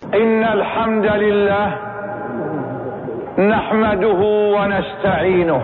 إن الحمد لله نحمده ونستعينه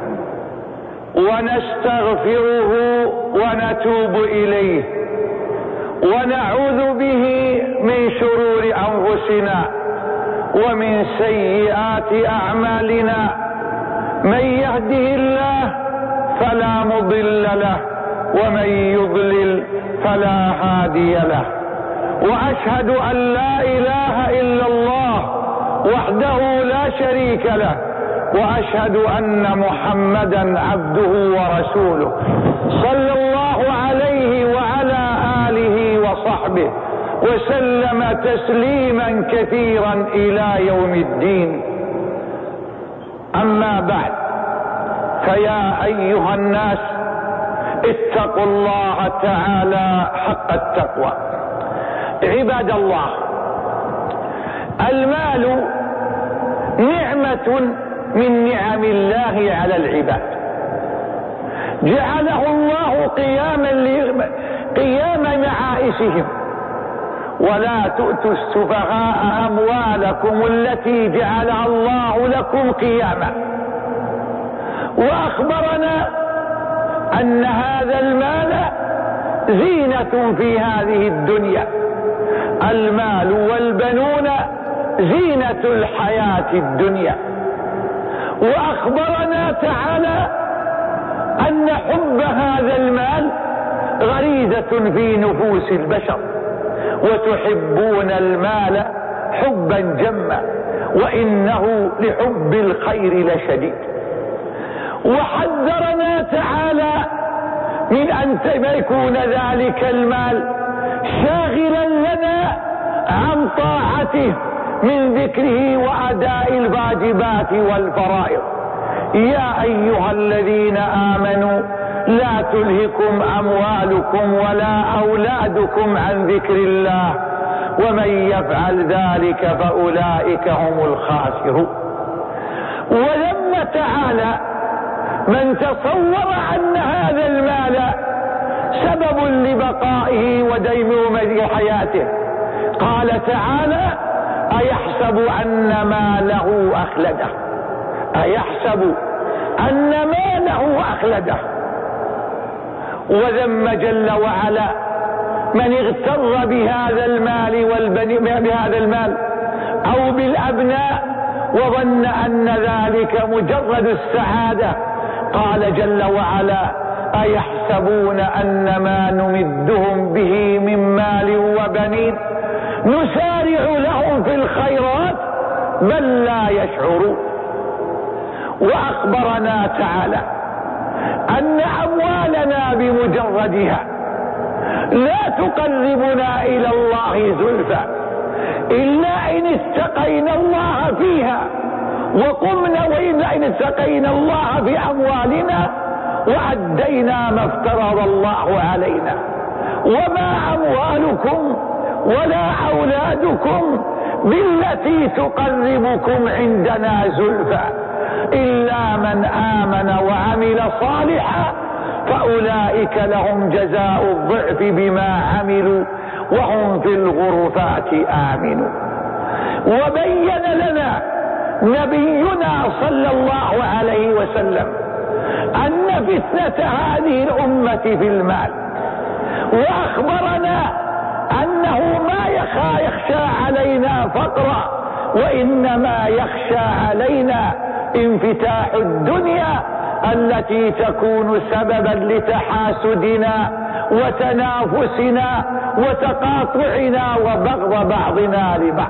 ونستغفره ونتوب إليه ونعوذ به من شرور أنفسنا ومن سيئات أعمالنا. من يهده الله فلا مضل له ومن يضلل فلا هادي له. وأشهد أن لا إله إلا الله وحده لا شريك له وأشهد أن محمدا عبده ورسوله صلى الله عليه وعلى آله وصحبه وسلم تسليما كثيرا إلى يوم الدين. أما بعد، فيا أيها الناس اتقوا الله تعالى حق التقوى. عباد الله، المال نعمة من نعم الله على العباد، جعله الله قيام معائشهم. ولا تؤتوا السفهاء أموالكم التي جعلها الله لكم قياما. وأخبرنا أن هذا المال زينة في هذه الدنيا. المال والبنون زينة الحياة الدنيا. وأخبرنا تعالى أن حب هذا المال غريزة في نفوس البشر، وتحبون المال حبا جما وإنه لحب الخير لشديد. وحذرنا تعالى من أن يكون ذلك المال شاغلا لنا عن طاعته من ذكره وأداء الواجبات والفرائض. يا أيها الذين آمنوا لا تلهكم أموالكم ولا أولادكم عن ذكر الله ومن يفعل ذلك فأولئك هم الخاسرون. ولما تعالى من تصور أن هذا المال سبب لبقائه وديموم حياته قال تعالى: أيحسب أن ماله أخلده؟ أيحسب أن ماله أخلده؟ وذم جل وعلا من اغتر بهذا المال بهذا المال أو بالأبناء وظن أن ذلك مجرد السعادة. قال جل وعلا: أيحسبون أن ما نمدهم به من مال وبنين نسارع لهم في الخيرات بل لا يشعرون. وأخبرنا تعالى أن أموالنا بمجردها لا تقربنا إلى الله زلفى إلا إن اتقينا الله فيها وقمنا، وإلا إن اتقينا الله في أموالنا وأدينا ما افترض الله علينا. وما أموالكم ولا أولادكم بالتي تقربكم عندنا زلفى إلا من آمن وعمل صالحا فأولئك لهم جزاء الضعف بما عملوا وهم في الغرفات آمنون. وبين لنا نبينا صلى الله عليه وسلم أن فتنة هذه الأمة في المال، وأخبرنا أنه ما يخشى علينا فقرا وإنما يخشى علينا انفتاح الدنيا التي تكون سببا لتحاسدنا وتنافسنا وتقاطعنا وبغض بعضنا لبعض.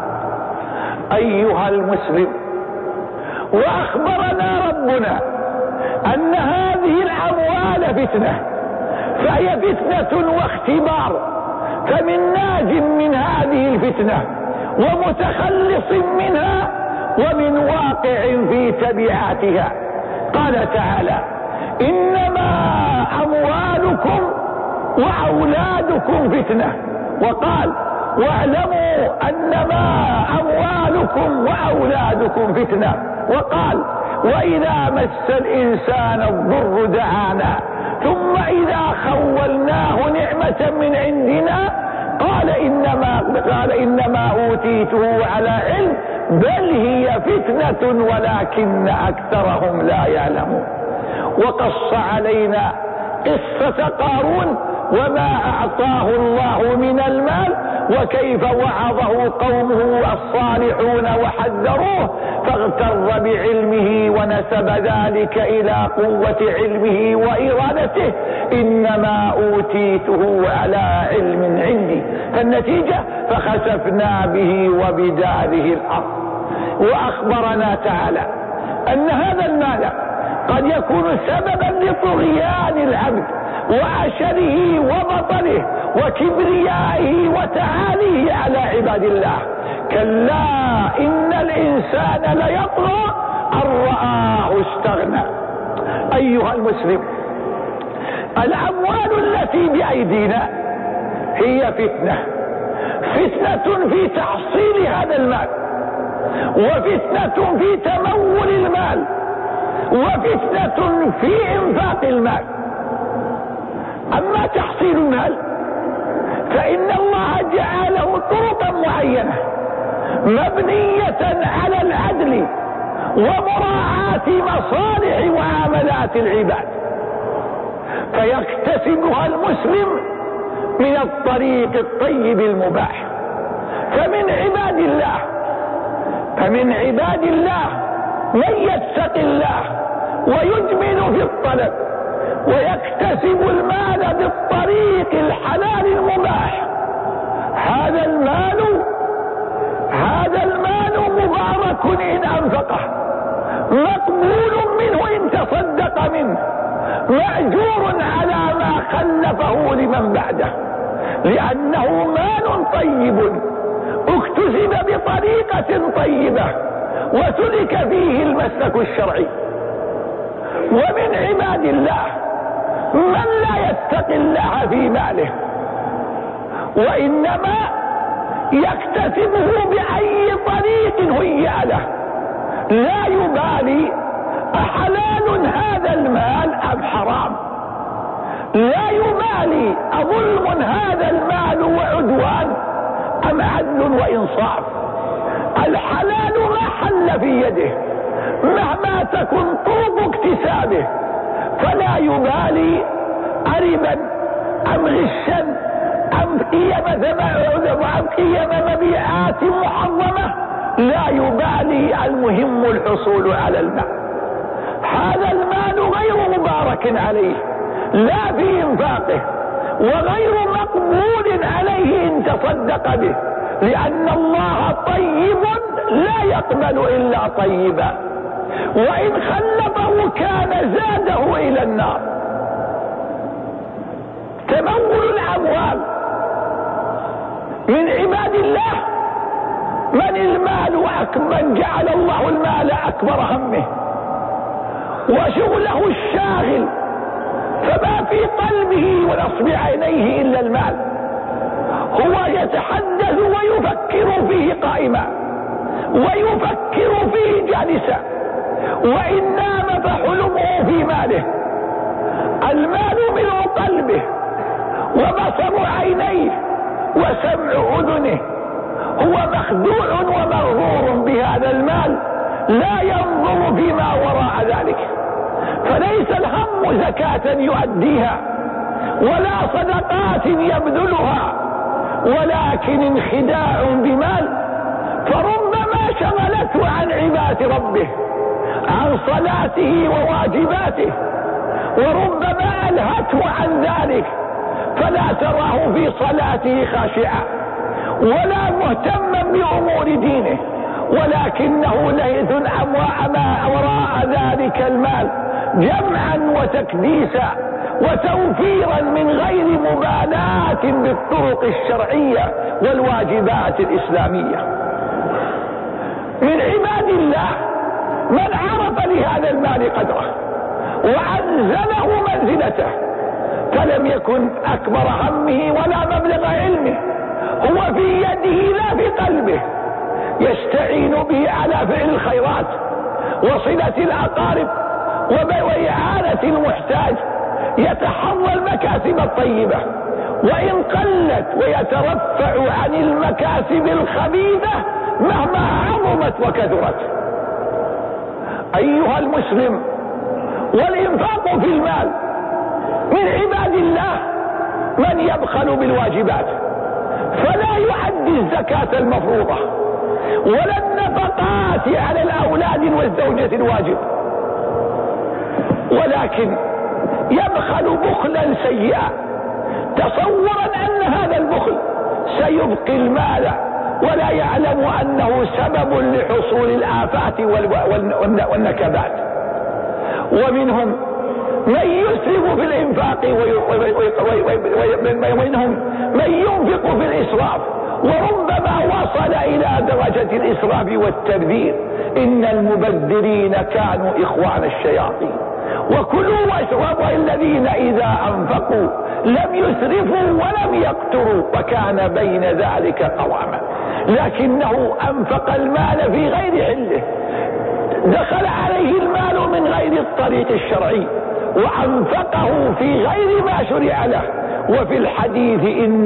أيها المسلم، وأخبرنا ربنا أن هذه الأموال فتنة، فهي فتنة واختبار، فمن ناج من هذه الفتنة ومتخلص منها ومن واقع في تبعاتها. قال تعالى: إنما أموالكم وأولادكم فتنة. وقال: واعلموا أنما أموالكم وأولادكم فتنة. وقال: وإذا مس الإنسان الضر دعانا ثم إذا خولناه نعمة من عندنا قال قال إنما أوتيته على علم بل هي فتنة ولكن أكثرهم لا يعلمون. وقص علينا قصة قارون وما أعطاه الله من المال وكيف وعظه قومه الصالحون وحذروه فاغتر بعلمه ونسب ذلك إلى قوة علمه وإرادته. إنما أوتيته على علم عندي. فالنتيجة فخسفنا به وبداره الأرض. وأخبرنا تعالى أن هذا المال قد يكون سببا لطغيان العبد وعشره وبطله وكبريائه وتعاليه على عباد الله. كلا إن الإنسان ليطغى أن رآه استغنى. أيها المسلم، الأموال التي بأيدينا هي فتنة في تحصيل هذا المال، وفتنة في تمول المال، وفتنة في إنفاق المال. أما تحصيل المال فإن الله جعله طرقا معينة مبنية على العدل ومراعاة مصالح وعاملات العباد، فيكتسبها المسلم من الطريق الطيب المباح. فمن عباد الله من يتقي الله ويجمل في الطلب ويكتسب المال بالطريق الحلال المباح. هذا المال مبارك إن أنفقه، مقبول منه إن تصدق منه، مأجور على ما خلفه لمن بعده، لأنه مال طيب اكتسب بطريقة طيبة وسلك فيه المسلك الشرعي. ومن عباد الله من لا يتقي الله في ماله وإنما يكتسبه بأي طريق هيأ له، لا يبالي أحلال هذا المال أم حرام، لا يبالي أظلم هذا المال وعدوان أم عدل وإنصاف. الحلال ما حل في يده مهما تكن طرق اكتسابه، فلا يبالي أربا أم غشا أم قيم مبيعات محرمة، لا يبالي، المهم الحصول على المال. هذا المال غير مبارك عليه لا في إنفاقه، وغير مقبول عليه إن تصدق به، لأن الله طيب لا يقبل إلا طيبا، وإن خلفه كان زاده إلى النار. تمول الأموال من عباد الله من جعل الله المال أكبر همه وشغله الشاغل، فما في قلبه ونصب عينيه إلا المال. هو يتحدث ويفكر فيه قائما ويفكر فيه جالسا، وإن نام فحلمه في ماله. المال ملء قلبه وبصر عينيه وسمع أذنه. هو مخدوع ومغرور بهذا المال، لا ينظر فيما وراء ذلك. فليس الهم زكاة يؤديها ولا صدقات يبذلها، ولكن انخداع بمال. فربما شغلته عن عبادة ربه، عن صلاته وواجباته، وربما ألهته عن ذلك، فلا تراه في صلاته خاشعا ولا مهتما بأمور دينه، ولكنه لهث ما وراء ذلك المال جمعا وتكديسا وتوفيرا من غير مبالاة بالطرق الشرعية والواجبات الإسلامية. من عباد الله من عرف لهذا المال قدره وأنزله منزلته، فلم يكن أكبر همه ولا مبلغ علمه، هو في يده لا في قلبه، يستعين به على فعل الخيرات وصلة الأقارب وإعانة المحتاج، يتحرى المكاسب الطيبة وإن قلت ويترفع عن المكاسب الخبيثة مهما عظمت وكثرت. أيها المسلم، والإنفاق في المال من عباد الله من يبخل بالواجبات فلا يؤدي الزكاة المفروضة ولا النفقات على الأولاد والزوجة الواجب، ولكن يبخل بخلا سيئا تصورا أن هذا البخل سيبقي المال ولا يعلم أنه سبب لحصول الآفات والنكبات. ومنهم من يسرف في الإنفاق ومنهم من ينفق في الإسراف وربما وصل إلى درجة الإسراف والتبذير. إن المبذرين كانوا إخوان الشياطين. وكلوا واشربوا الذين إذا أنفقوا لم يسرفوا ولم يقتروا وكان بين ذلك قواما. لكنه أنفق المال في غير حله، دخل عليه المال من غير الطريق الشرعي وأنفقه في غير ما شرع له. وفي الحديث إن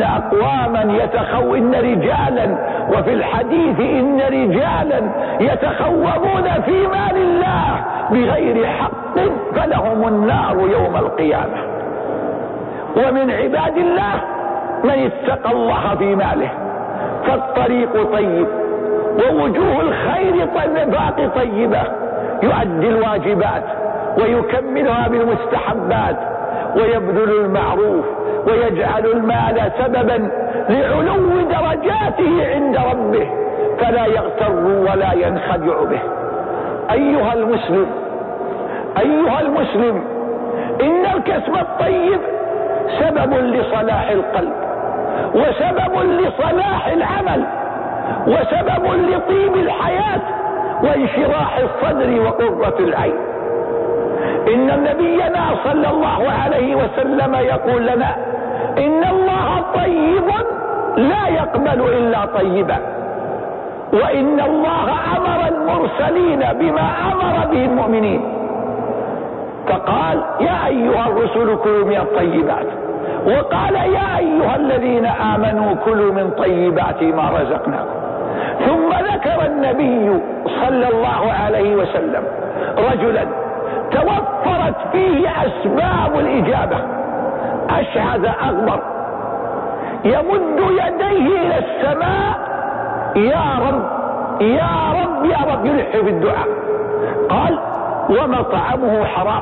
رجالا وفي الحديث إن رجالا يتخوضون في مال الله بغير حق فلهم النار يوم القيامة. ومن عباد الله من اتقى الله في ماله فالطريق طيب ووجوه الخير والنفاق طيبة، يؤدي الواجبات ويكملها بالمستحبات ويبذل المعروف ويجعل المال سببا لعلو درجاته عند ربه فلا يغتر ولا ينخدع به. أيها المسلم، إن الكسب الطيب سبب لصلاح القلب وسبب لصلاح العمل وسبب لطيب الحياة وانشراح الصدر وقرة العين. إن نبينا صلى الله عليه وسلم يقول لنا إن الله طيب لا يقبل إلا طيبا، وإن الله أمر المرسلين بما أمر به المؤمنين فقال يا أيها الرسل كلوا من الطيبات، وقال يا أيها الذين آمنوا كلوا من طيبات ما رزقناكم. ثم ذكر النبي صلى الله عليه وسلم رجلا توفرت فيه أسباب الإجابة، أشعث أغبر يمد يديه إلى السماء يا رب يا رب يا رب، يلح في الدعاء. قال ومطعمه حرام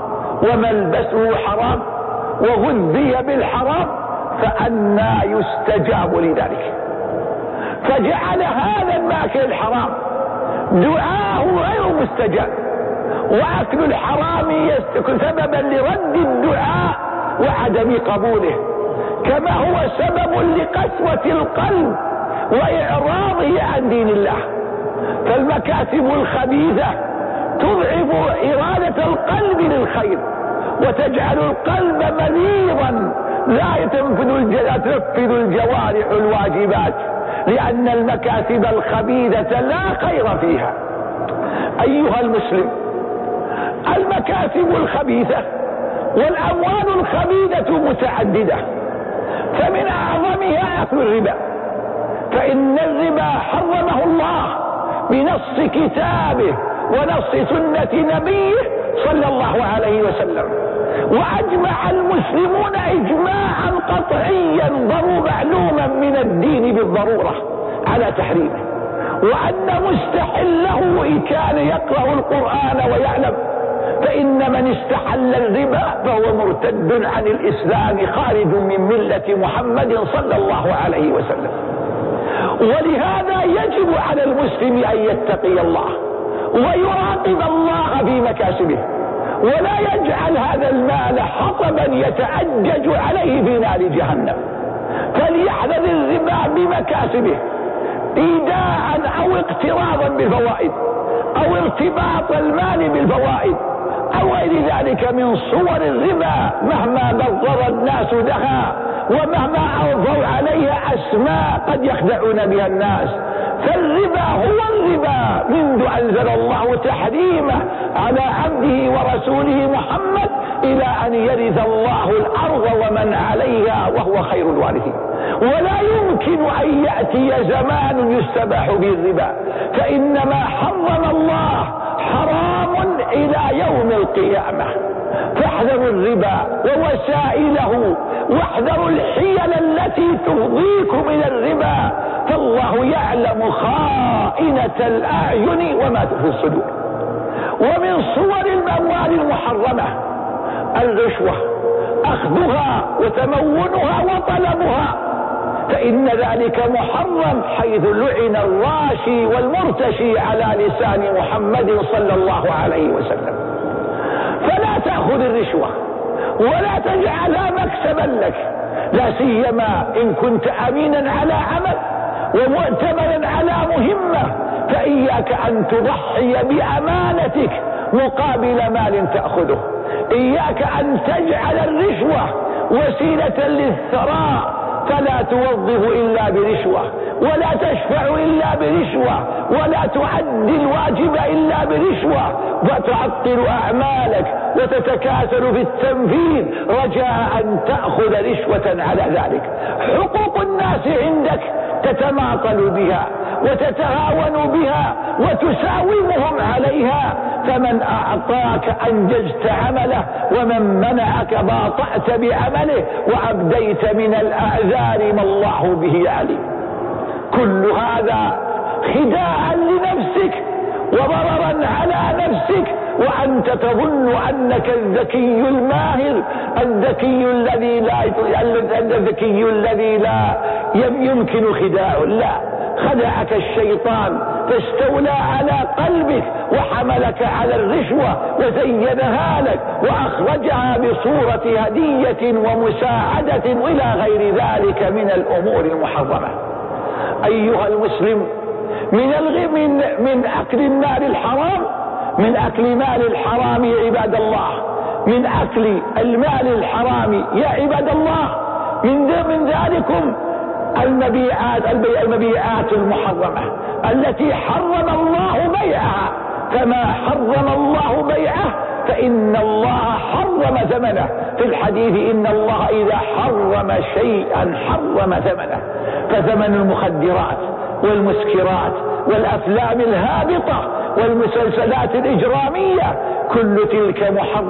وملبسه حرام وغذي بالحرام فأنى يستجاب لذلك. فجعل هذا الماكل الحرام دعاءه غير مستجاب، وأكل الحرام يكون سببا لرد الدعاء وعدم قبوله، كما هو سبب لقسوة القلب وإعراضه عن دين الله. فالمكاسب الخبيثة تضعف إرادة القلب للخير وتجعل القلب مريضا لا تنفذ الجوارح الواجبات، لأن المكاسب الخبيثة لا خير فيها. أيها المسلم، المكاسب الخبيثة والأموال الخبيثة متعددة، فمن أعظمها أكل الربا، فإن الربا حرمه الله بنص كتابه ونص سنة نبيه صلى الله عليه وسلم، وأجمع المسلمون إجماعا قطعيا معلوما من الدين بالضرورة على تحريمه، وأن مستحله إن كان يقرأ القرآن ويعلم، فإن من استحل الربا فهو مرتد عن الإسلام خارج من ملة محمد صلى الله عليه وسلم. ولهذا يجب على المسلم أن يتقي الله ويراقب الله في مكاسبه، ولا يجعل هذا المال حطبا يتأجج عليه في نار جهنم، فليحذر الربا بمكاسبه ايداعا او اقتراضا بالفوائد او ارتباط المال بالفوائد او غير ذلك من صور الربا، مهما بذر الناس لها ومهما أوضوا عليها أسماء قد يخدعون بها الناس. فالربا هو الربا منذ أنزل الله تحريمه على عبده ورسوله محمد إلى أن يرث الله الأرض ومن عليها وهو خير الوارثين. ولا يمكن أن يأتي زمان يستباح به الربا، فإنما حرم الله حرام إلى يوم القيامة. فاحذروا الربا ووسائله، واحذروا الحيل التي تفضيكم إلى الربا، فالله يعلم خائنة الأعين وما تخفي الصدور. ومن صور الأموال المحرمة الرشوة، أخذها وتمونها وطلبها، فإن ذلك محرم، حيث لعن الراشي والمرتشي على لسان محمد صلى الله عليه وسلم. فلا تأخذ الرشوة ولا تجعلها مكسبا لك، لا سيما إن كنت أمينا على عمل ومؤتمنا على مهمة، فإياك أن تضحي بأمانتك مقابل مال تأخذه. إياك أن تجعل الرشوة وسيلة للثراء، فلا توظف إلا برشوة، ولا تشفع إلا برشوة، ولا تؤدي الواجب إلا برشوة، وتعطل أعمالك وتتكاسل في التنفيذ رجاء أن تأخذ رشوة على ذلك. حقوق الناس عندك تتماطل بها وتتهاون بها وتساومهم عليها، فمن أعطاك أنجزت عمله، ومن منعك باطأت بعمله وأبديت من الأعذار ما الله به عليم. كل هذا خداعا لنفسك وضررا على نفسك، وأنت تظن أنك الذكي الماهر، الذكي الذي لا يمكن خداعه. لا، خدعك الشيطان فاستولى على قلبك وحملك على الرشوة وزينها لك وأخرجها بصورة هدية ومساعدة إلى غير ذلك من الأمور المحرمة. أيها المسلم، من أكل المال الحرام، من أكل مال الحرام يا عباد الله، من أكل المال الحرام يا عباد الله، من ذلكم المبيعات المحرمة التي حرم الله بيعها. كما حرم الله بيعه فإن الله حرم ثمنه. في الحديث إن الله إذا حرم شيئا حرم ثمنه. فثمن المخدرات والمسكرات والأفلام الهابطة والمسلسلات الإجرامية كل تلك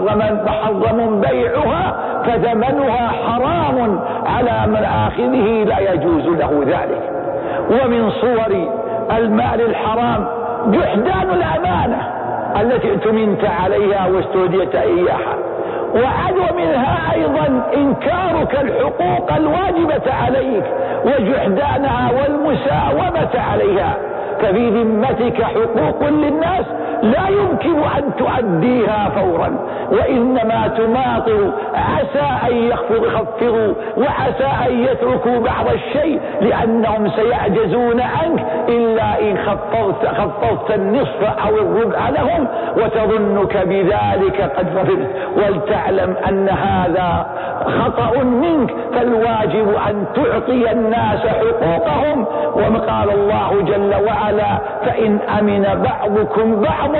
محرم بيعها، فثمنها حرام على من آخذه لا يجوز له ذلك. ومن صور المال الحرام جحدان الأمانة التي ائتمنت عليها واستوديت إياها، وعدو منها أيضا إنكارك الحقوق الواجبة عليك وجحدانها والمساومة عليها. ففي ذمتك حقوق للناس لا يمكن أن تؤديها فورا، وإنما تماطل، عسى أن يخفضوا وعسى أن يتركوا بعض الشيء لأنهم سيعجزون عنك إلا إن خفضت النصف أو الربع لهم وتظنك بذلك قد غفرت. ولتعلم أن هذا خطأ منك، فالواجب أن تعطي الناس حقوقهم. وقال الله جل وعلا: فإن أمن بعضكم بعضا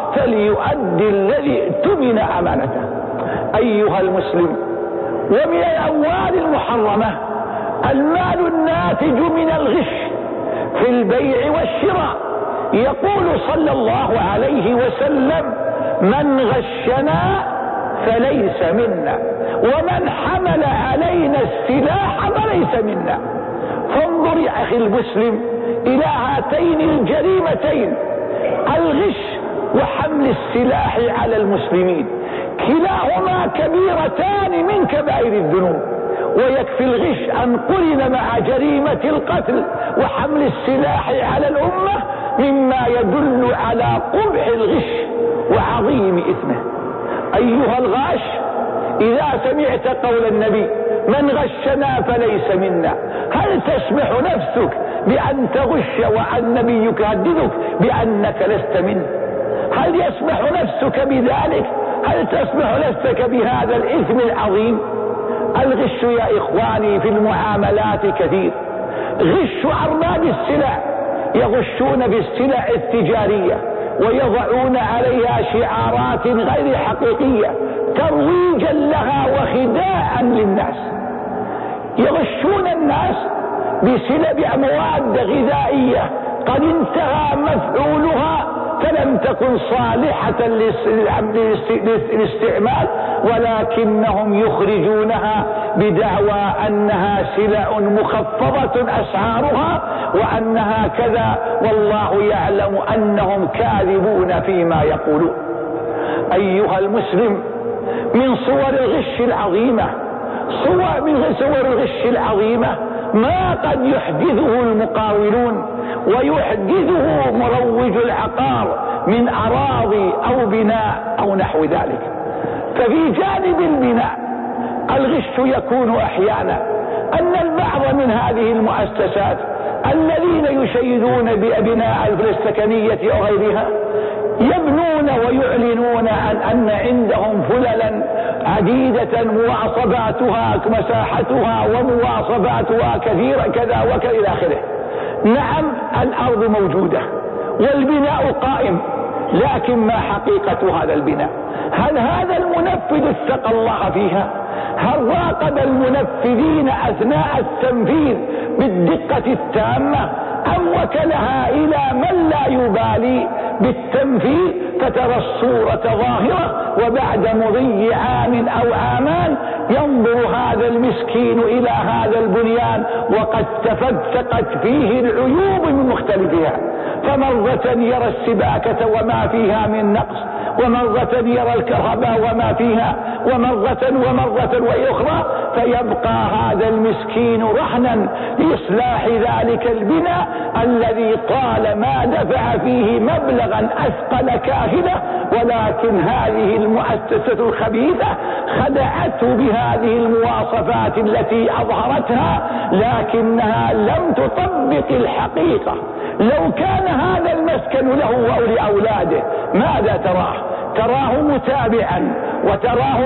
فليؤدي الذي ائتمن أمانته. أيها المسلم، ومن الأموال المحرمة المال الناتج من الغش في البيع والشراء. يقول صلى الله عليه وسلم: من غشنا فليس منا، ومن حمل علينا السلاح فليس منا. فانظر يا أخي المسلم إلى هاتين الجريمتين، الغش وحمل السلاح على المسلمين، كلاهما كبيرتان من كبائر الذنوب. ويكفي الغش أن قرن مع جريمة القتل وحمل السلاح على الأمة مما يدل على قبح الغش وعظيم إثمه. أيها الغاش، إذا سمعت قول النبي: من غشنا فليس منا، هل تسمح نفسك بأن تغش والنبي يهددك بأنك لست منه؟ هل يسمح نفسك بذلك؟ هل تسمح نفسك بهذا الإثم العظيم؟ الغش يا إخواني في المعاملات كثير. غش أرباب السلع يغشون بالسلع التجارية ويضعون عليها شعارات غير حقيقية ترويجا لها وخداعا للناس. يغشون الناس بمواد غذائية قد انتهى مفعولها فلم تكن صالحة للاستعمال، ولكنهم يخرجونها بدعوى أنها سلع مخفضة أسعارها وأنها كذا، والله يعلم أنهم كاذبون فيما يقولون. أيها المسلم، من صور الغش العظيمة ما قد يحدثه المقاولون ويحدثه مروج العقار من أراضي أو بناء أو نحو ذلك. ففي جانب البناء الغش يكون أحيانا أن البعض من هذه المؤسسات الذين يشيدون ببناء السكنية أو غيرها يبنون ويعلنون عن أن عندهم فللا عديدة مواصفاتها مساحتها ومواصفاتها كثيرة كذا وكذا إلى آخره. نعم، الأرض موجودة والبناء قائم، لكن ما حقيقة هذا البناء؟ هل هذا المنفذ اتقى الله فيها؟ هل راقب المنفذين أثناء التنفيذ بالدقة التامة أم وكلها إلى من لا يبالي بالتنفيذ فترى الصورة ظاهرة وبعد مضي عام أو عامان ينظر هذا المسكين إلى هذا البنيان وقد تفتقت فيه العيوب من مختلفها، فمرة يرى السباكة وما فيها من نقص، ومرة يرى الكهرباء وما فيها، ومرة وأخرى، فيبقى هذا المسكين رهنا لإصلاح ذلك البناء الذي طالما دفع فيه مبلغا أثقل كاهلة، ولكن هذه المؤسسة الخبيثة خدعته بهذه المواصفات التي أظهرتها، لكنها لم تطبق الحقيقة. لو كان هذا المسكن له ولأولاده ماذا تراه متابعا، وتراه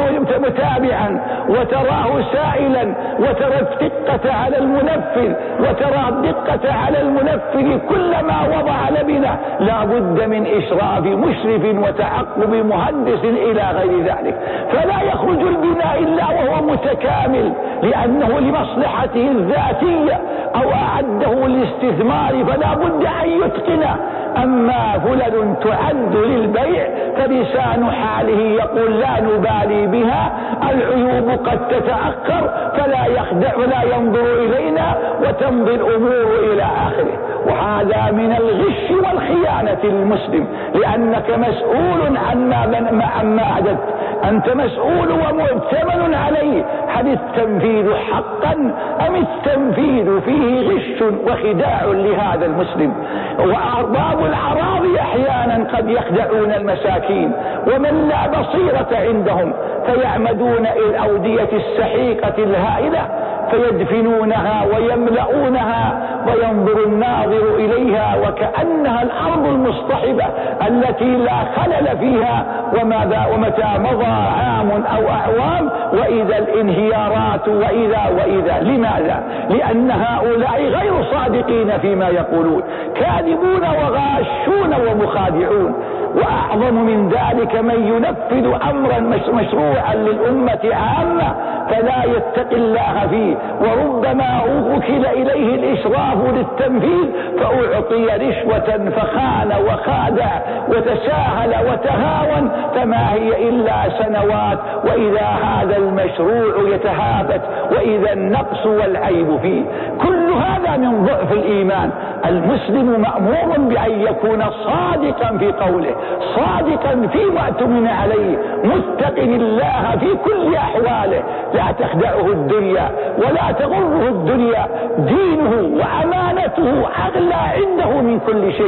متابعا، وتراه سائلا، وترى الدقة على المنفذ، وترى الدقة على المنفذ كلما وضع لبنة لا بد من إشراف مشرف وتعقب مهندس إلى غير ذلك، فلا يخرج البناء إلا وهو متكامل لأنه لمصلحته الذاتية أو أعده للاستثمار فلا بد أن يتقنه. أما فلل تعد للبيع فلسان حاله يقول لا نبالي بها، العيوب قد تتأخر فلا يخدع ولا ينظر إلينا وتمضي الأمور إلى آخره. وهذا من الغش والخيانة للمسلم، لأنك مسؤول عما عددت، أنت مسؤول ومؤتمن عليه. هل التنفيذ حقا أم التنفيذ فيه غش وخداع لهذا المسلم؟ وأرباب الأراضي أحيانا قد يخدعون المساكين ومن لا بصيرة عندهم، فيعمدون إلى الأودية السحيقة الهائلة فيدفنونها ويملؤونها وينظر الناظر إليها وكأنها الأرض المصطحبة التي لا خلل فيها، ومتى مضى عام أو أعوام وإذا الانهيارات وإذا. لماذا؟ لأن هؤلاء غير صادقين فيما يقولون، كاذبون وغاشون ومخادعون. وأعظم من ذلك من ينفذ أمرا مشروعا للأمة عامة فلا يتقي الله فيه، وربما وكل إليه الإشراف للتنفيذ فأعطي رشوة فخان وخادع وتساهل وتهاون، فما هي إلا سنوات وإذا هذا المشروع يتهافت وإذا النقص والعيب فيه. كل هذا من ضعف الإيمان. المسلم مأمور بأن يكون صادقا في قوله، صادقا فيما اؤتمن عليه، متقن الله في كل أحواله، لا تخدعه الدنيا ولا تغره الدنيا، دينه وأمانته أغلى عنده من كل شيء،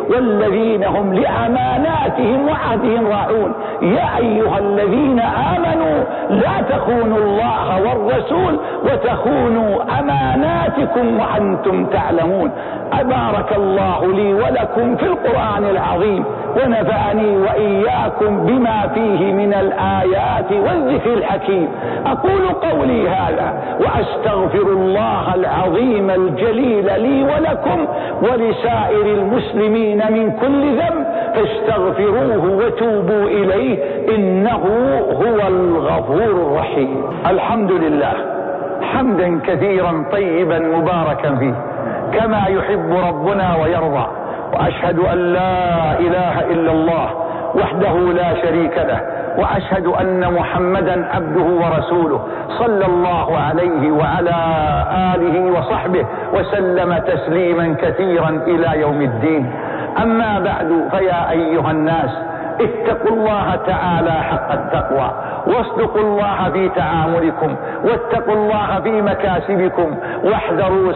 والذين هم لأماناتهم وعهدهم راعون. يا أيها الذين آمنوا لا تخونوا الله والرسول وتخونوا أماناتكم وأنتم تعلمون. أبارك الله لي ولكم في القرآن العظيم، ونفعني وإياكم بما فيه من الآيات والذكر الحكيم. أقول قولي هذا وأستغفر الله العظيم الجليل لي ولكم ولسائر المسلمين من كل ذنب، فاستغفروه وتوبوا إليه إنه هو الغفور الرحيم. الحمد لله حمدا كثيرا طيبا مباركا فيه كما يحب ربنا ويرضى، وأشهد أن لا إله إلا الله وحده لا شريك له، وأشهد أن محمدا عبده ورسوله صلى الله عليه وعلى آله وصحبه وسلم تسليما كثيرا إلى يوم الدين. أما بعد، فيا أيها الناس اتقوا الله تعالى حق التقوى، واصدقوا الله في تعاملكم، واتقوا الله في مكاسبكم، واحذروا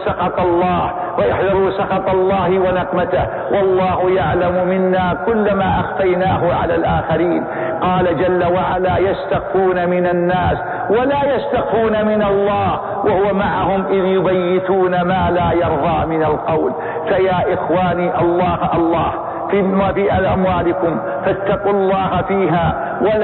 سخط الله ونقمته، والله يعلم منا كل ما أخفيناه على الآخرين. قال جل وعلا: يستخفون من الناس ولا يستخفون من الله وهو معهم إذ يبيتون ما لا يرضى من القول. فيا إخواني، الله في أموالكم فاتقوا الله فيها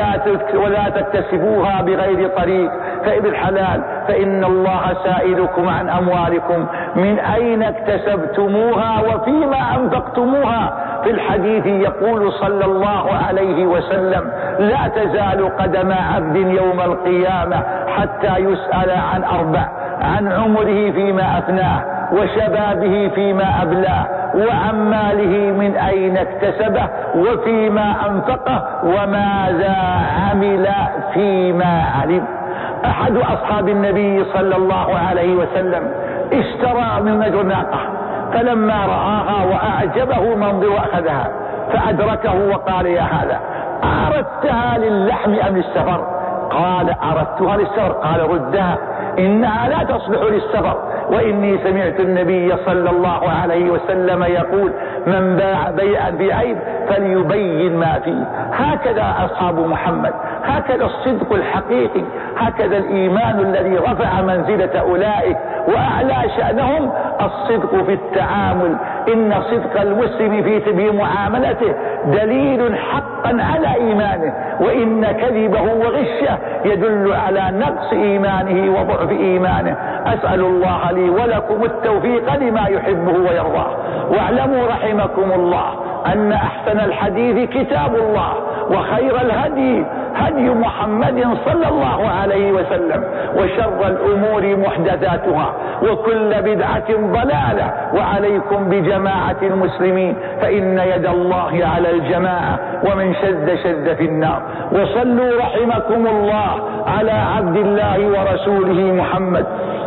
ولا تكتسبوها بغير طريق بالحلال، فإن الله سائلكم عن أموالكم من أين اكتسبتموها وفيما أنفقتموها. في الحديث يقول صلى الله عليه وسلم: لا تزال قدم عبد يوم القيامة حتى يسأل عن 4: عن عمره فيما أفناه، وشبابه فيما أبلاه، وعن ماله من أين اكتسبه، وفيما أنفقه، وماذا عمل فيما علم. أحد أصحاب النبي صلى الله عليه وسلم اشترى من رجل ناقة، فلما رآها وأعجبه منظر أخذها، فأدركه وقال: يا هذا، أردتها للحم أم للسفر؟ قال: أردتها للسفر. قال: ردها، إنها لا تصلح للسفر، وإني سمعت النبي صلى الله عليه وسلم يقول: من باع بيعا بعيب فليبين ما فيه. هكذا أصحاب محمد، هكذا الصدق الحقيقي، هكذا الإيمان الذي رفع منزلة أولئك وأعلى شأنهم، الصدق في التعامل. إن صدق المسلم في معاملته دليل حقا على إيمانه، وإن كذبه وغشه يدل على نقص إيمانه وضعف إيمانه. أسأل الله لي ولكم التوفيق لما يحبه ويرضاه. واعلموا رحمكم الله أن أحسن الحديث كتاب الله، وخير الهدي هدي محمد صلى الله عليه وسلم، وشر الأمور محدثاتها، وكل بدعة ضلالة. وعليكم بجماعة المسلمين، فإن يد الله على الجماعة، ومن شذ في النار. وصلوا رحمكم الله على عبد الله ورسوله محمد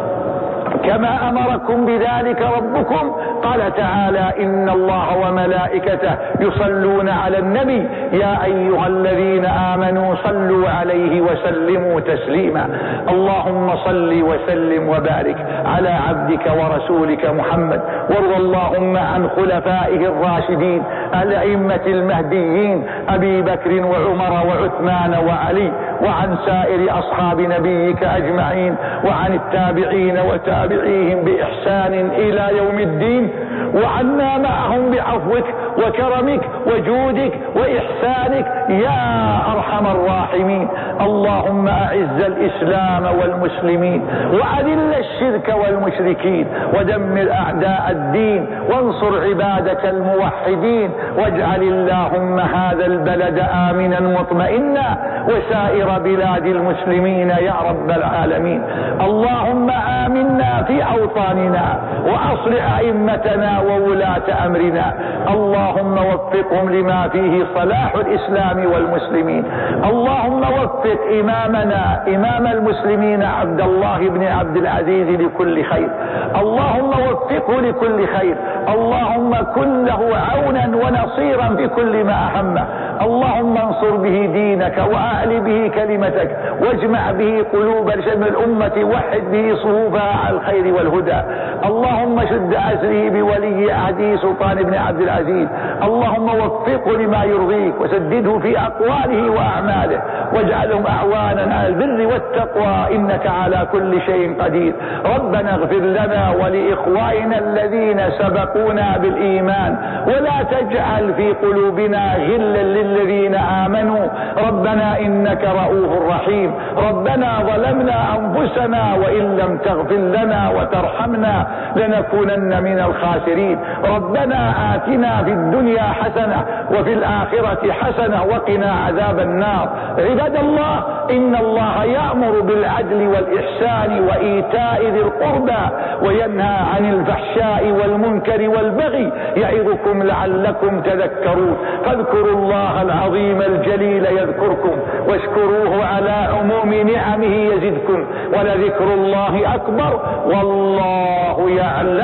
كما أمركم بذلك ربكم. قال تعالى: إن الله وملائكته يصلون على النبي يا أيها الذين آمنوا صلوا عليه وسلموا تسليما. اللهم صل وسلم وبارك على عبدك ورسولك محمد، وارض اللهم عن خلفائه الراشدين الأئمة المهديين أبي بكر وعمر وعثمان وعلي، وعن سائر أصحاب نبيك أجمعين، وعن التابعين وتابعيهم بإحسان إلى يوم الدين، وعنا معهم بعفوك وكرمك وجودك وإحسانك يا أرحم الراحمين. اللهم أعز الإسلام والمسلمين، وأذل الشرك والمشركين، ودمر أعداء الدين، وانصر عبادك الموحدين، واجعل اللهم هذا البلد آمنا مطمئنا، وسائر بلاد المسلمين يا رب العالمين. اللهم آمنا في أوطاننا، وأصلح أئمتنا وولاة أمرنا. اللهم وفقهم لما فيه صلاح الإسلام والمسلمين. اللهم وفق إمامنا إمام المسلمين عبد الله بن عبد العزيز لكل خير. اللهم وفقه لكل خير. اللهم كن له عونا ونصيرا الإسلام في كل ما أهمه. اللهم انصر به دينك وأعل به كلمتك واجمع به قلوب الأمة وحد به صفوفها على الخير والهدى. اللهم شد أسره بولي عهده سلطان بن عبد العزيز. اللهم وفقه لما يرضيك وسدده في أقواله وأعماله واجعلهم أعوانا على البر والتقوى إنك على كل شيء قدير. ربنا اغفر لنا ولإخواننا الذين سبقونا بالإيمان ولا تجعل في قلوبنا غلا للذين آمنوا ربنا إنك رؤوف رحيم. ربنا ظلمنا أنفسنا وإن لم تغفر لنا وترحمنا لنكونن من الخاسرين. ربنا آتنا في الدنيا حسنة وفي الآخرة حسنة وقنا عذاب النار. عباد الله، إن الله يأمر بالعدل والإحسان وإيتاء ذي القربى وينهى عن الفحشاء والمنكر والبغي يعظكم لعلكم تذكرون. فاذكروا الله العظيم الجليل يذكركم واشكروه على عموم نعمه يزدكم ولذكر الله أكبر والله يعلم